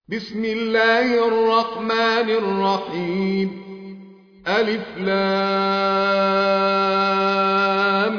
بسم الله الرحمن الرحيم. ألف لام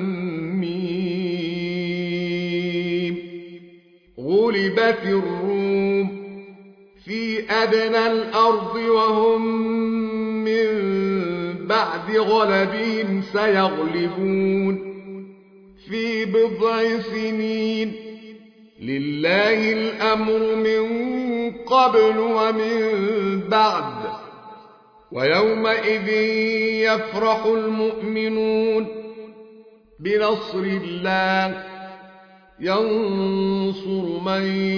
ميم. غلبت الروم في أدنى الأرض وهم من بعد غلبهم سيغلبون في بضع سنين. لله الأمر من قبل ومن بعد. ويومئذ يفرح المؤمنون بنصر الله ينصر من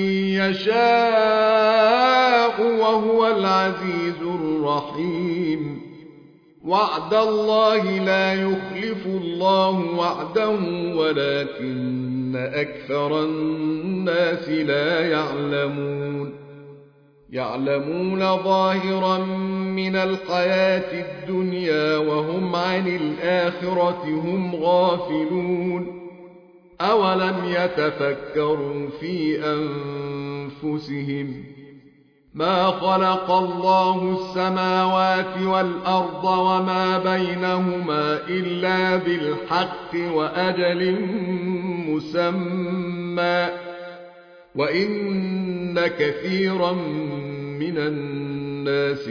يشاء وهو العزيز الرحيم. وعد الله لا يخلف الله وعده ولكن أكثر الناس لا يعلمون ظاهرا من الحياة الدنيا وهم عن الآخرة هم غافلون. أولم يتفكروا في أنفسهم ما خلق الله السماوات والأرض وما بينهما إلا بالحق وأجل مسمى وإن كثيرا من الناس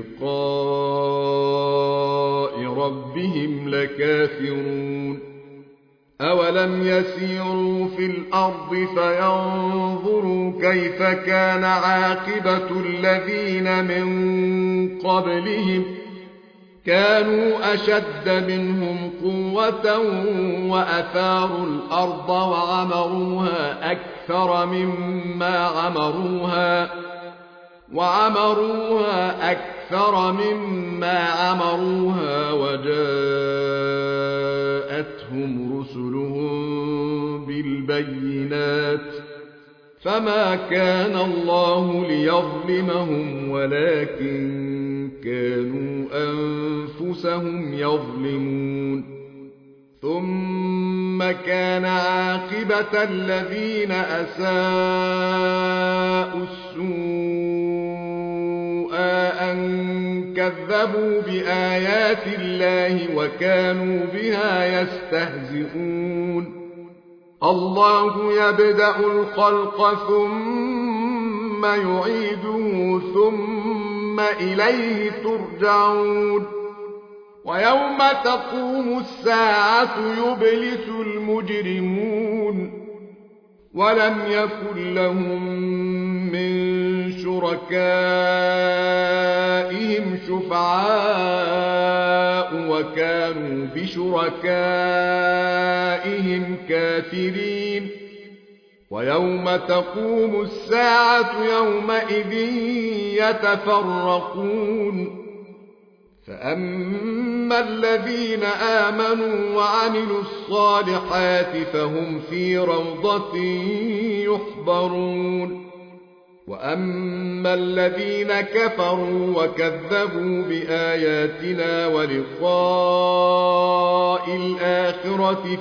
بلقاء ربهم لكافرون. أولم يسيروا في الأرض فينظروا كيف كان عاقبة الذين من قبلهم كانوا أشد منهم قوة وأثاروا الأرض وعمروها أكثر مما عمروها وجاءتهم رسلهم بالبينات فما كان الله ليظلمهم ولكن كانوا أنفسهم يظلمون. ثم كان عاقبة الذين أساءوا السوء أن كذبوا بآيات الله وكانوا بها يستهزئون. الله يبدأ الخلق ثم يعيده ثم إليه ترجعون. ويوم تقوم الساعة يبلس المجرمون ولم يكن لهم من شركائهم شفعاء وكانوا بشركائهم كافرين. ويوم تقوم الساعة يومئذ يتفرقون. فأما الذين آمنوا وعملوا الصالحات فهم في روضة يحضرون. وأما الذين كفروا وكذبوا بآياتنا ولقاء الآخرة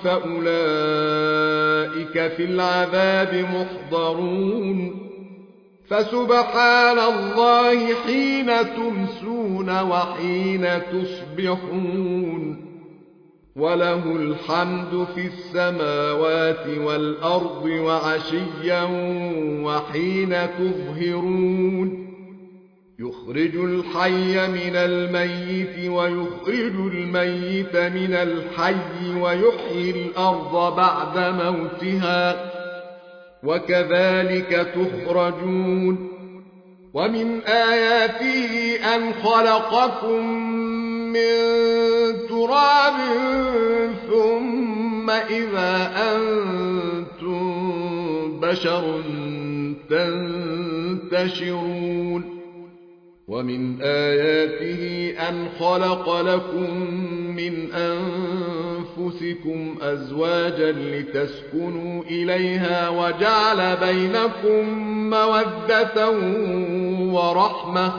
فأولئك في العذاب محضرون. فسبحان الله حين تمسون وحين تصبحون. وله الحمد في السماوات والأرض وعشيا وحين تظهرون. يخرج الحي من الميت ويخرج الميت من الحي ويحيي الأرض بعد موتها وكذلك تخرجون. ومن آياته أن خلقكم من تراب ثم إذا أنتم بشر تنتشرون. ومن آياته أن خلق لكم من أنفسكم أزواجا لتسكنوا إليها وجعل بينكم مودة ورحمة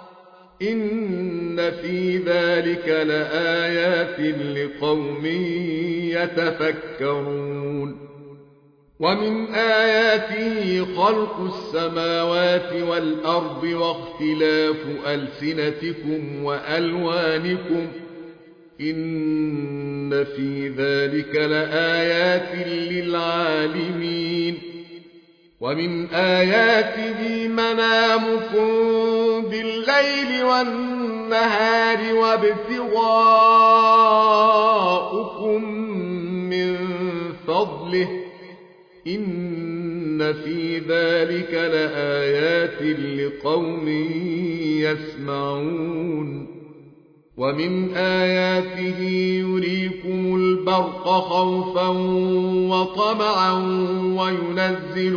إن في ذلك لآيات لقوم يتفكرون. ومن آياته خلق السماوات والأرض واختلاف ألسنتكم وألوانكم إن في ذلك لآيات للعالمين ومن آياته منامكم بالليل والنهار وابتغاؤكم من فضله إن في ذلك لآيات لقوم يسمعون ومن آياته يريكم البرق خوفا وطمعا وينزل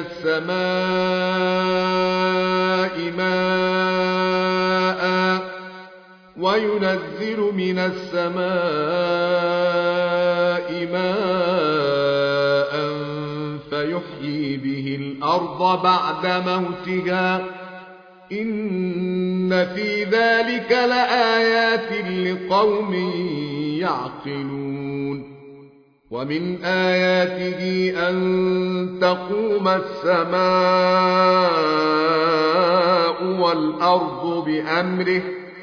من السماء ماء فيحيي به الأرض بعد موتها إن في ذلك لآيات لقوم يعقلون ومن آياته أن تقوم السماء والأرض بأمره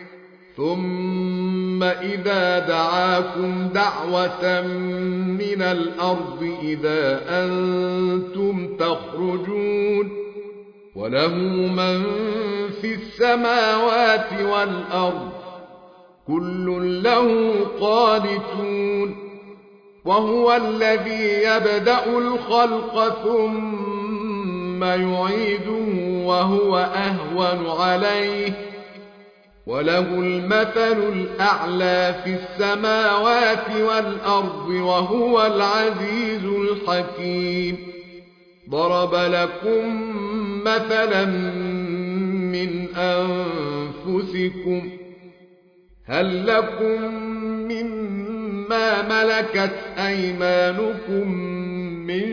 ثم إذا دعاكم دعوة من الأرض إذا أنتم تخرجون وله من في السماوات والأرض كل له قانتون وهو الذي يبدأ الخلق ثم يعيده وهو أهون عليه وله المثل الأعلى في السماوات والأرض وهو العزيز الحكيم ضرب لكم مثلا من أنفسكم هل لكم مما ملكت أيمانكم من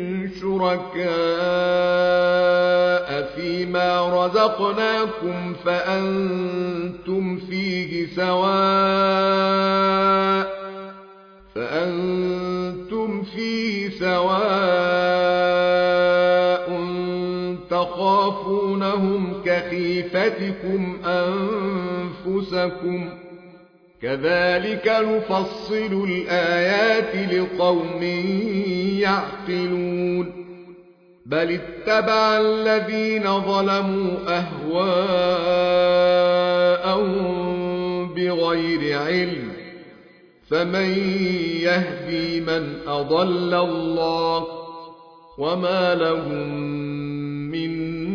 شركاء فيما رزقناكم فأنتم فيه سواء تخافونهم كخيفتكم أنفسكم كذلك نفصل الآيات لقوم يعقلون بل اتبع الذين ظلموا أهواءهم بغير علم فمن يهدي من أضل الله وما لهم من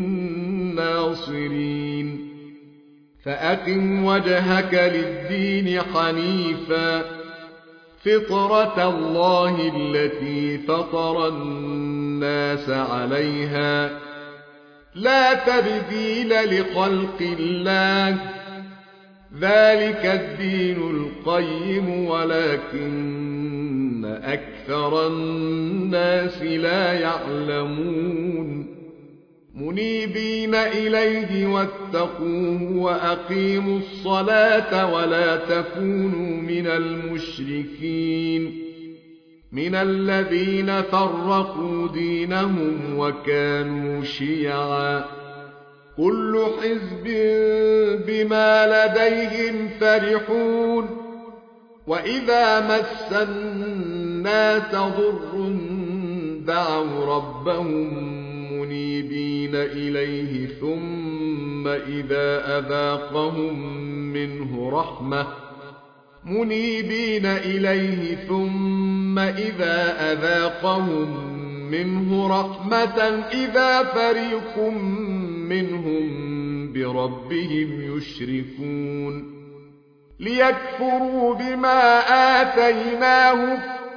ناصرين فأقم وجهك للدين حنيفا فطرة الله التي فطر الناس عليها لا تبديل لخلق الله ذلك الدين القيم ولكن أكثر الناس لا يعلمون منيبين إليه واتقوه وأقيموا الصلاة ولا تكونوا من المشركين من الذين فرقوا دينهم وكانوا شيعا كل حزب بما لديهم فرحون وإذا مس الناس ضر دعوا ربهم منيبين إليه ثم إذا أذاقهم منه رحمة إذا فريق منهم بربهم يشركون ليكفروا بما آتيناهم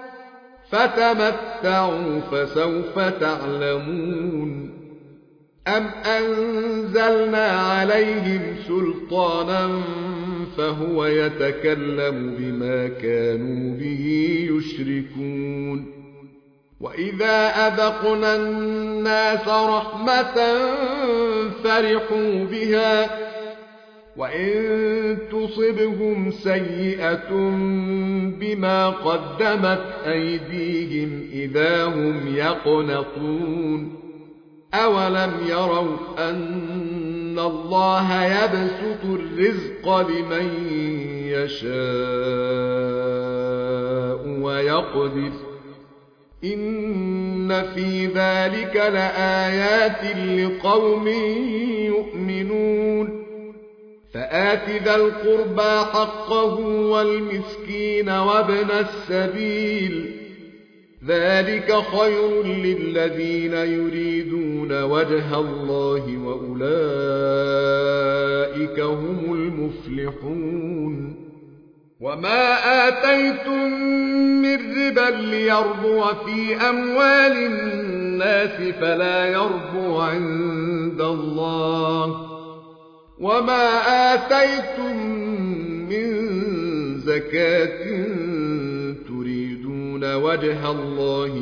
فتمتعوا فسوف تعلمون أم أنزلنا عليهم سلطانا فهو يتكلم بما كانوا به يشركون وإذا أذقنا الناس رحمة فرحوا بها وإن تصبهم سيئة بما قدمت أيديهم إذا هم يقنطون أولم يروا أن الله يبسط الرزق لمن يشاء ويقدر إن في ذلك لآيات لقوم يؤمنون فآت ذا القربى حقه والمسكين وابن السبيل ذلك خير للذين يريدون وجه الله وأولئك هم المفلحون وما آتيتم من ربا ليربو في أموال الناس فلا يربو عند الله وما آتيتم من زكاة تريدون وجه الله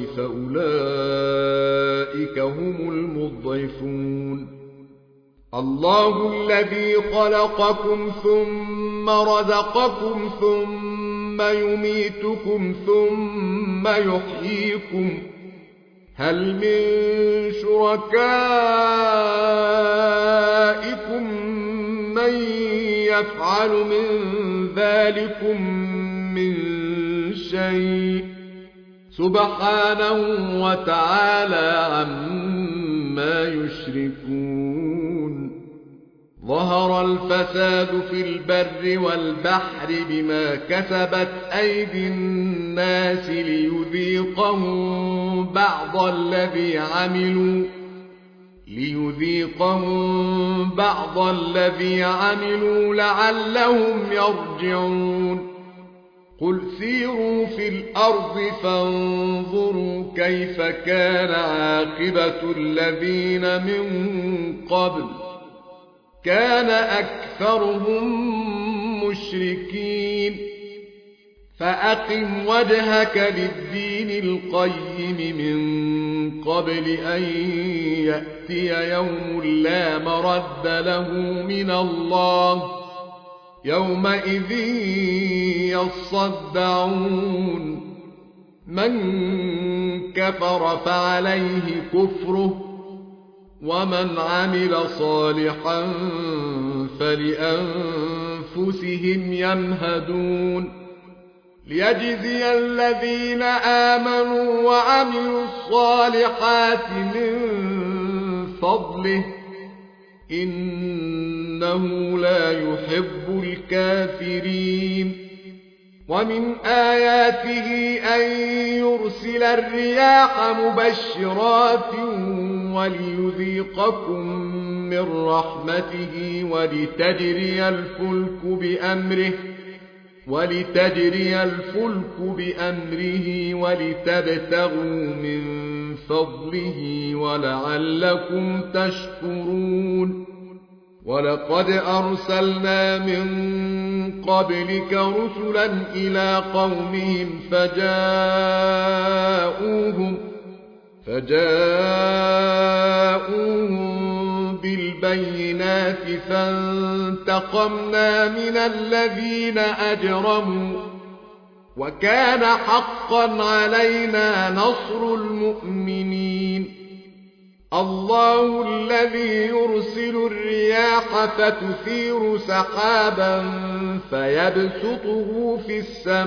فأولئك هم المضعفون الله الذي خلقكم ثم رزقكم ثم يميتكم ثم يحييكم هل من شركائكم من يفعل من ذلكم من شيء سبحانه وتعالى عما يشركون ظهر الفساد في البر والبحر بما كسبت أيدي الناس ليذيقهم بعض الذي عملوا لعلهم يرجعون قل سيروا في الأرض فانظروا كيف كان عاقبة الذين من قبل كان أكثرهم مشركين فأقم وجهك للدين القيم من قبل أن يأتي يوم لا مرد له من الله يومئذ يصدعون من كفر فعليه كفره ومن عمل صالحا فلأنفسهم يمهدون ليجزي الذين آمنوا وعملوا الصالحات من فضله إنه لا يحب الكافرين ومن آياته أن يرسل الرياح مبشرات وليذيقكم من رحمته ولتجري الفلك بأمره ولتبتغوا من فضله ولعلكم تشكرون ولقد أرسلنا من قبلك رسلا إلى قومهم فجاءوهم بالبينات فانتقمنا من الذين أجرموا وكان حقا علينا نصر المؤمنين الله الذي يرسل الرياح فتثير سحابا فيبسطه في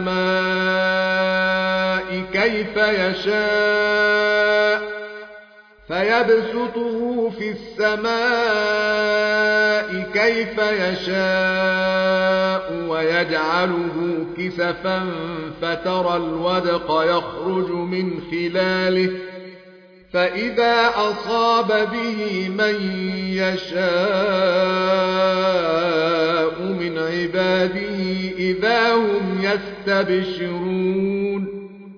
السماء كيف يشاء ويجعله كسفا فترى الودق يخرج من خلاله فإذا أصاب به من يشاء من عباده إذا هم يستبشرون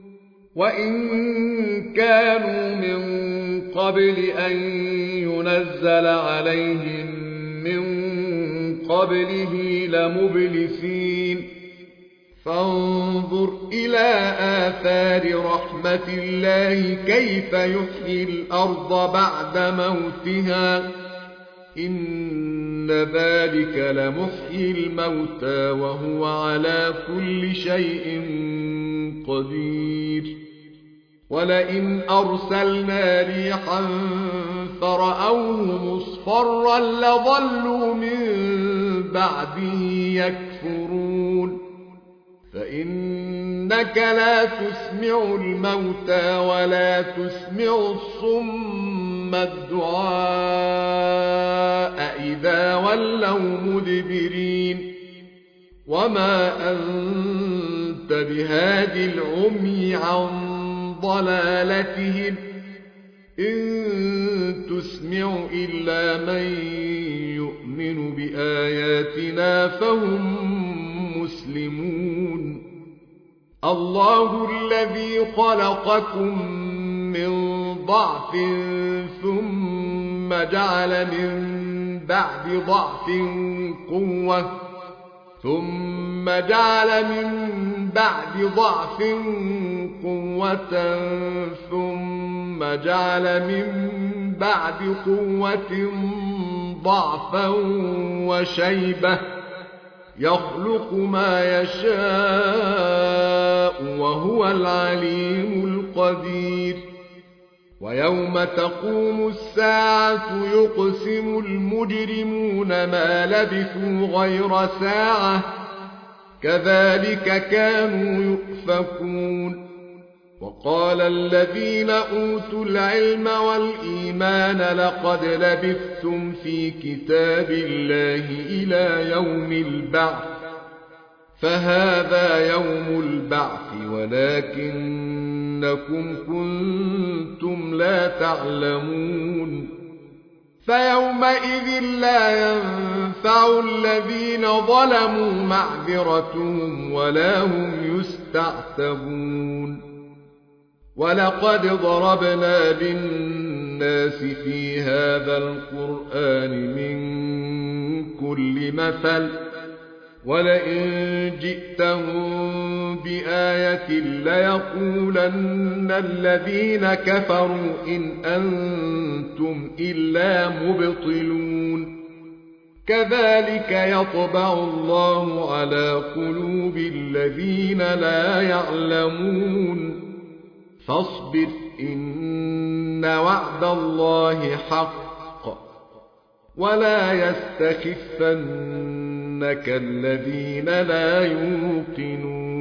وإن كانوا من قبل أن ينزل عليهم من قبله لمبلسين فانظر إلى آثار رحمة الله كيف يحيي الأرض بعد موتها إن ذلك لمحيي الموتى وهو على كل شيء قدير ولئن أرسلنا ريحا فرأوه مصفرا لظلوا من بعده يكفرون فإنك لا تسمع الموتى ولا تسمع الصم الدعاء إذا ولوا مدبرين وما أنت بهادي العمي عن ضلالتهم إن تسمع إلا من يؤمن بآياتنا فهم مسلمون الله الذي خلقكم من ضعف ثم جعل من بعد ضعف قوة ثم جعل من بعد ضعف قوة ثم جعل من بعد قوة ضعفا وشيبة يخلق ما يشاء وهو العليم القدير ويوم تقوم الساعة يقسم المجرمون ما لبثوا غير ساعة كذلك كانوا يؤفكون وقال الذين أوتوا العلم والإيمان لقد لبثتم في كتاب الله إلى يوم البعث فهذا يوم البعث ولكنكم كنتم لا تعلمون فيومئذ لا ينفع الذين ظلموا معذرتهم ولا هم يستعتبون ولقد ضربنا للناس في هذا القرآن من كل مثل ولئن جئتهم بآية ليقولن الذين كفروا إن أنتم إلا مبطلون كذلك يطبع الله على قلوب الذين لا يعلمون فاصبر إن وعد الله حق ولا يستخفنك الذين لا يوقنون